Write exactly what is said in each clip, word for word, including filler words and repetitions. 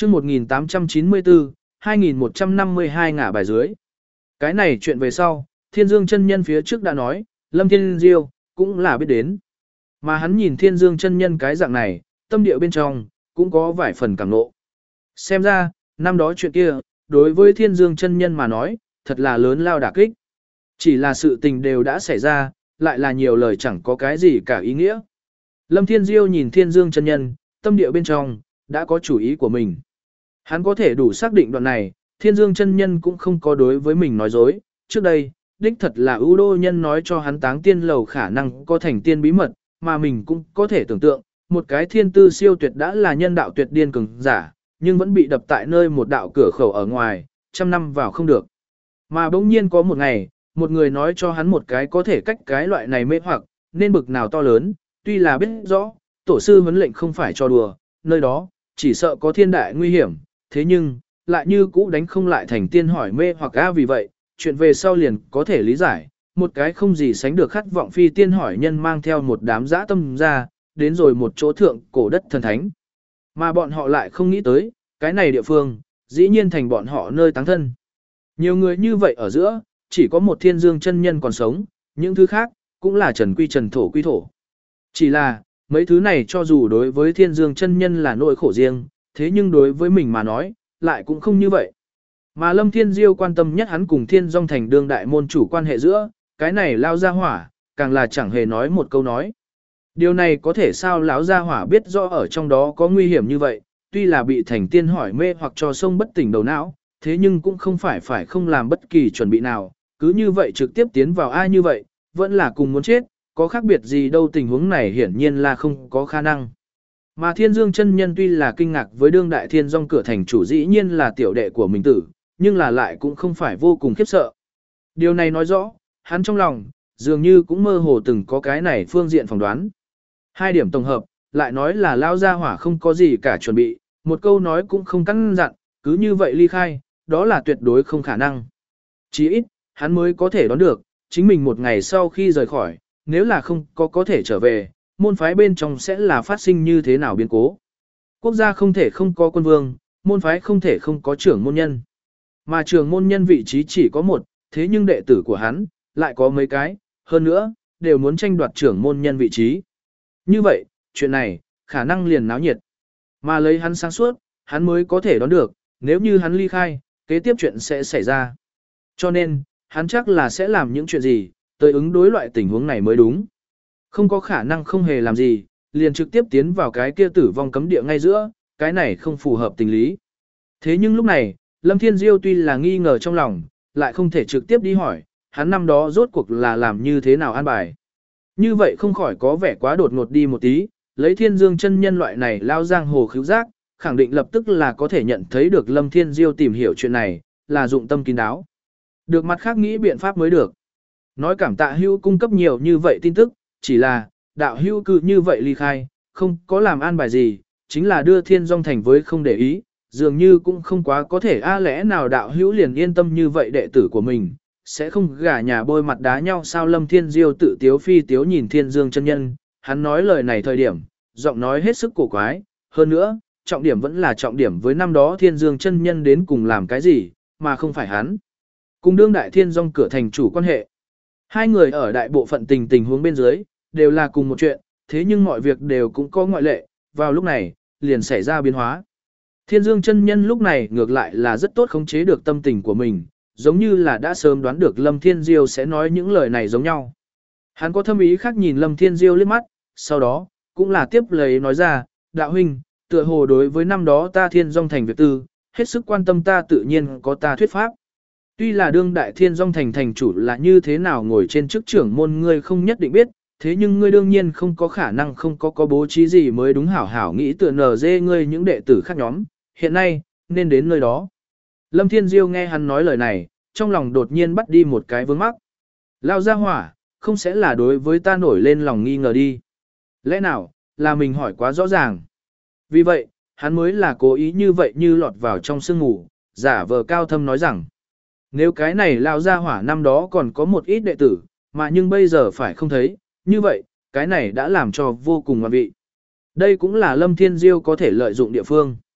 chương một nghìn tám trăm chín mươi tư, hai nghìn một trăm năm mươi hai ngả bài dưới. Cái này chuyện về sau, Thiên Dương chân nhân phía trước đã nói, Lâm Thiên Diêu cũng là biết đến. Mà hắn nhìn Thiên Dương chân nhân cái dạng này, tâm địa bên trong cũng có vài phần cảm nộ. Xem ra, năm đó chuyện kia, đối với Thiên Dương chân nhân mà nói, thật là lớn lao đả kích. Chỉ là sự tình đều đã xảy ra, lại là nhiều lời chẳng có cái gì cả ý nghĩa. Lâm Thiên Diêu nhìn Thiên Dương chân nhân, tâm địa bên trong đã có chủ ý của mình. Hắn có thể đủ xác định đoạn này, Thiên Dương chân nhân cũng không có đối với mình nói dối. Trước đây, đích thật là ưu đô nhân nói cho hắn táng tiên lầu khả năng có thành tiên bí mật, mà mình cũng có thể tưởng tượng, một cái thiên tư siêu tuyệt đã là nhân đạo tuyệt điên cường giả, nhưng vẫn bị đập tại nơi một đạo cửa khẩu ở ngoài, trăm năm vào không được. Mà bỗng nhiên có một ngày, một người nói cho hắn một cái có thể cách cái loại này mê hoặc, nên bực nào to lớn, tuy là biết rõ, tổ sư huấn lệnh không phải cho đùa, nơi đó, chỉ sợ có thiên đại nguy hiểm, thế nhưng, lại như cũ đánh không lại thành tiên hỏi mê hoặc a vì vậy, chuyện về sau liền có thể lý giải, một cái không gì sánh được khát vọng phi tiên hỏi nhân mang theo một đám dã tâm ra, đến rồi một chỗ thượng cổ đất thần thánh. Mà bọn họ lại không nghĩ tới, cái này địa phương, dĩ nhiên thành bọn họ nơi táng thân. Nhiều người như vậy ở giữa, chỉ có một Thiên Dương chân nhân còn sống, những thứ khác, cũng là trần quy trần thổ quy thổ. Chỉ là, mấy thứ này cho dù đối với Thiên Dương chân nhân là nỗi khổ riêng, thế nhưng đối với mình mà nói, lại cũng không như vậy. Mà Lâm Thiên Diêu quan tâm nhất hắn cùng Thiên Dung thành đương đại môn chủ quan hệ giữa, cái này lao ra hỏa, càng là chẳng hề nói một câu nói. Điều này có thể sao lão gia hỏa biết rõ ở trong đó có nguy hiểm như vậy, tuy là bị thành tiên hỏi mê hoặc cho sông bất tỉnh đầu não, thế nhưng cũng không phải phải không làm bất kỳ chuẩn bị nào, cứ như vậy trực tiếp tiến vào ai như vậy, vẫn là cùng muốn chết, có khác biệt gì đâu tình huống này hiển nhiên là không có khả năng. Mà Thiên Dương chân nhân tuy là kinh ngạc với đương đại Thiên Dung cửa thành chủ dĩ nhiên là tiểu đệ của mình tử, nhưng là lại cũng không phải vô cùng khiếp sợ. Điều này nói rõ, hắn trong lòng, dường như cũng mơ hồ từng có cái này phương diện phỏng đoán. Hai điểm tổng hợp, lại nói là lao ra hỏa không có gì cả chuẩn bị, một câu nói cũng không căn dặn, cứ như vậy ly khai, đó là tuyệt đối không khả năng. Chỉ ít, hắn mới có thể đoán được, chính mình một ngày sau khi rời khỏi, nếu là không có có thể trở về, môn phái bên trong sẽ là phát sinh như thế nào biến cố. Quốc gia không thể không có quân vương, môn phái không thể không có trưởng môn nhân. Mà trưởng môn nhân vị trí chỉ có một, thế nhưng đệ tử của hắn, lại có mấy cái, hơn nữa, đều muốn tranh đoạt trưởng môn nhân vị trí. Như vậy, chuyện này, khả năng liền náo nhiệt. Mà lấy hắn sáng suốt, hắn mới có thể đoán được, nếu như hắn ly khai, kế tiếp chuyện sẽ xảy ra. Cho nên, hắn chắc là sẽ làm những chuyện gì, tới ứng đối loại tình huống này mới đúng. Không có khả năng không hề làm gì, liền trực tiếp tiến vào cái kia tử vong cấm địa ngay giữa, cái này không phù hợp tình lý. Thế nhưng lúc này, Lâm Thiên Diêu tuy là nghi ngờ trong lòng, lại không thể trực tiếp đi hỏi, hắn năm đó rốt cuộc là làm như thế nào an bài. Như vậy không khỏi có vẻ quá đột ngột đi một tí, lấy Thiên Dương chân nhân loại này lao giang hồ khứu giác, khẳng định lập tức là có thể nhận thấy được Lâm Thiên Diêu tìm hiểu chuyện này, là dụng tâm kín đáo. Được mặt khác nghĩ biện pháp mới được. Nói cảm tạ hưu cung cấp nhiều như vậy tin tức, chỉ là, đạo hưu cứ như vậy ly khai, không có làm an bài gì, chính là đưa Thiên Dung thành với không để ý, dường như cũng không quá có thể a lẽ nào đạo hữu liền yên tâm như vậy đệ tử của mình, sẽ không gả nhà bôi mặt đá nhau sao. Lâm Thiên Diêu tự tiếu phi tiếu nhìn Thiên Dương chân nhân, hắn nói lời này thời điểm, giọng nói hết sức cổ quái, hơn nữa, trọng điểm vẫn là trọng điểm với năm đó Thiên Dương chân nhân đến cùng làm cái gì, mà không phải hắn. Cùng đương đại Thiên Dung cửa thành chủ quan hệ. Hai người ở đại bộ phận tình tình huống bên dưới, đều là cùng một chuyện, thế nhưng mọi việc đều cũng có ngoại lệ, vào lúc này, liền xảy ra biến hóa. Thiên Dương chân nhân lúc này ngược lại là rất tốt khống chế được tâm tình của mình, giống như là đã sớm đoán được Lâm Thiên Diêu sẽ nói những lời này giống nhau. Hắn có thâm ý khác nhìn Lâm Thiên Diêu liếc mắt, sau đó, cũng là tiếp lời nói ra, đạo huynh, tựa hồ đối với năm đó ta Thiên Dung thành việc tư, hết sức quan tâm ta tự nhiên có ta thuyết pháp. Tuy là đương đại Thiên Dung thành thành chủ là như thế nào ngồi trên chức trưởng môn ngươi không nhất định biết, thế nhưng ngươi đương nhiên không có khả năng không có có bố trí gì mới đúng hảo hảo nghĩ tựa nở dê ngươi những đệ tử khác nhóm, hiện nay, nên đến nơi đó. Lâm Thiên Diêu nghe hắn nói lời này, trong lòng đột nhiên bắt đi một cái vướng mắc. Lao ra hỏa, không sẽ là đối với ta nổi lên lòng nghi ngờ đi. Lẽ nào, là mình hỏi quá rõ ràng. Vì vậy, hắn mới là cố ý như vậy như lọt vào trong sương ngủ, giả vờ cao thâm nói rằng. Nếu cái này lao ra hỏa năm đó còn có một ít đệ tử, mà nhưng bây giờ phải không thấy, như vậy, cái này đã làm cho vô cùng ngoan vị. Đây cũng là Lâm Thiên Diêu có thể lợi dụng địa phương.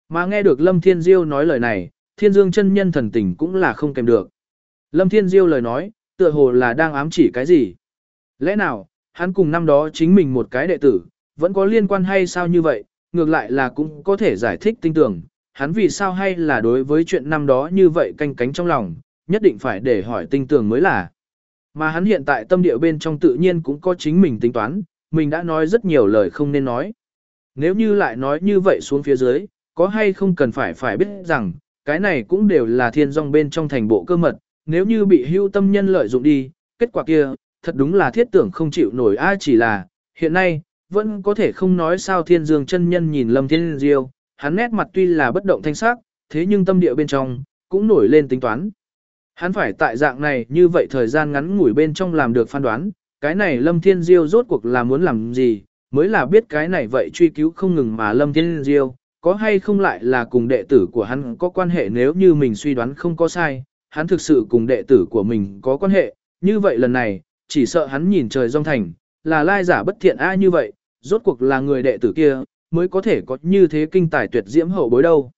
Mà nghe được Lâm Thiên Diêu nói lời này, Thiên Dương chân nhân thần tình cũng là không kèm được. Lâm Thiên Diêu lời nói, tựa hồ là đang ám chỉ cái gì? Lẽ nào, hắn cùng năm đó chính mình một cái đệ tử, vẫn có liên quan hay sao như vậy, ngược lại là cũng có thể giải thích tinh tưởng, hắn vì sao hay là đối với chuyện năm đó như vậy canh cánh trong lòng, nhất định phải để hỏi tinh tưởng mới là. Mà hắn hiện tại tâm địa bên trong tự nhiên cũng có chính mình tính toán, mình đã nói rất nhiều lời không nên nói. Nếu như lại nói như vậy xuống phía dưới, có hay không cần phải phải biết rằng, cái này cũng đều là thiên dòng bên trong thành bộ cơ mật, nếu như bị hưu tâm nhân lợi dụng đi, kết quả kia, thật đúng là thiết tưởng không chịu nổi ai chỉ là, hiện nay, vẫn có thể không nói sao thiên dương chân nhân nhìn Lâm Thiên Diêu, hắn nét mặt tuy là bất động thanh sắc, thế nhưng tâm địa bên trong, cũng nổi lên tính toán. Hắn phải tại dạng này như vậy thời gian ngắn ngủi bên trong làm được phán đoán, cái này Lâm Thiên Diêu rốt cuộc là muốn làm gì, mới là biết cái này vậy truy cứu không ngừng mà Lâm Thiên Diêu, có hay không lại là cùng đệ tử của hắn có quan hệ nếu như mình suy đoán không có sai, hắn thực sự cùng đệ tử của mình có quan hệ, như vậy lần này, chỉ sợ hắn nhìn trời rong thành, là lai giả bất thiện ai như vậy, rốt cuộc là người đệ tử kia, mới có thể có như thế kinh tài tuyệt diễm hậu bối đâu.